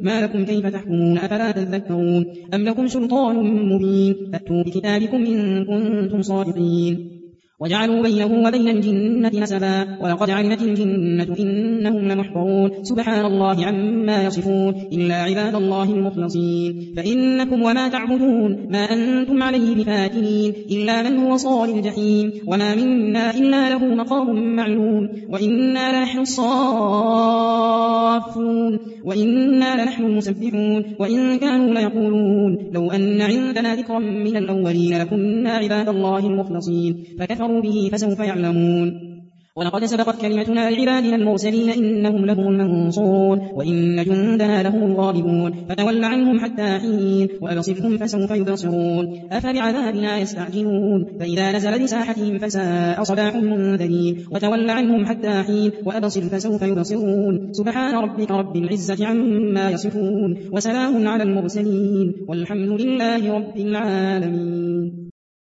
ما لكم كيف تحكمون أفلا تذكرون أم لكم سلطان مبين فأتوا بكتابكم إن كنتم صادقين وجعلوا بينه وبين الجنة نسبا ولقد علمت الجنة إنهم لمحضرون سبحان الله عما يصفون إلا عباد الله المخلصين فإنكم وما تعبدون ما أنتم عليه بفاتنين إلا من هو صال الجحيم وما منا إلا له مقام معلوم وإنا لنحن الصافون وإنا لنحن المسبحون وإن كانوا ليقولون لو أن عندنا ذكرا من الأولين لكنا عباد الله المخلصين فكفروا به فسوف يعلمون ولقد سبقت كلمتنا لعبادنا المرسلين إنهم لهم المنصورون وإن جندنا لهم الغالبون فتول عنهم حتى حين وأبصرهم فسوف يبصرون أفبعذابنا يستعجلون فإذا نزل بساحتهم فساء صباح المنذرين وتول عنهم حتى حين وأبصر فسوف يبصرون سبحان ربك رب العزة عما يصفون وسلام على المرسلين والحمد لله رب العالمين.